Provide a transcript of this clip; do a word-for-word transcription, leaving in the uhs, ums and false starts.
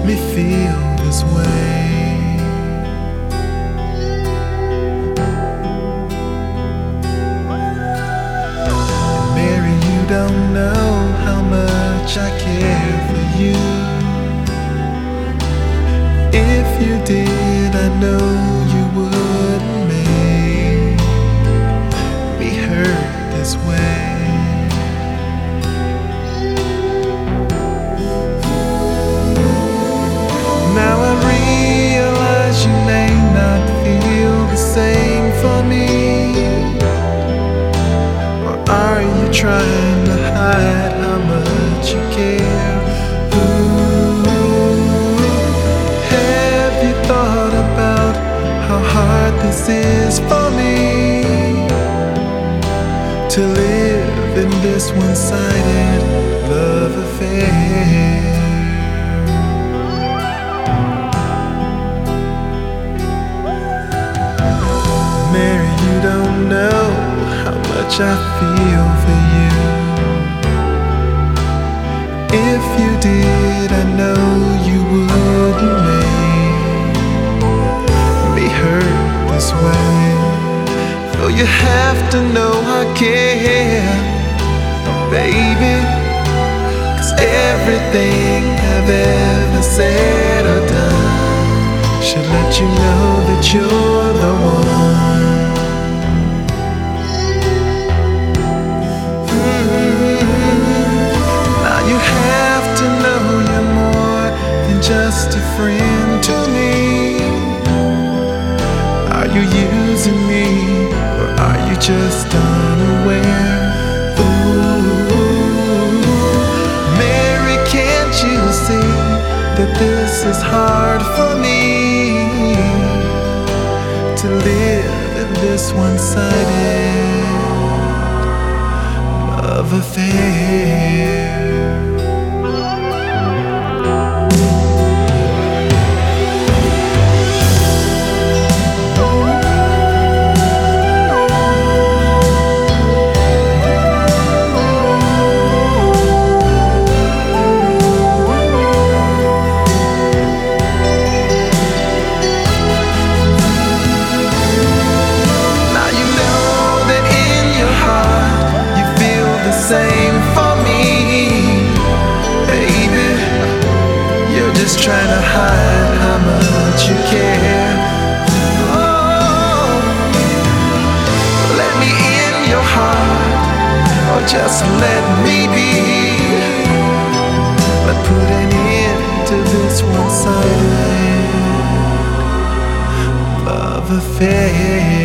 me feel this way. And Mary, you don't know how much I care for you. If you did, I know you wouldn't make me hurt this way. Now I realize you may not feel the same for me. Or are you trying to hide how much you care? Ooh, have you thought about how hard this is for me to live in this one-sided love affair? Mary, you don't know how much I feel for you. If you did, I know you wouldn't make me hurt this way. Though you have to know I care, baby, 'cause everything I've ever said or done should let you know that you're the one. Just a friend to me. Are you using me, or are you just unaware? Ooh, Mary, can't you see that this is hard for me to live in this one-sided love affair? Same for me, baby. You're just trying to hide how much you care. Oh, let me in your heart, or just let me be. But put an end to this one-sided love affair.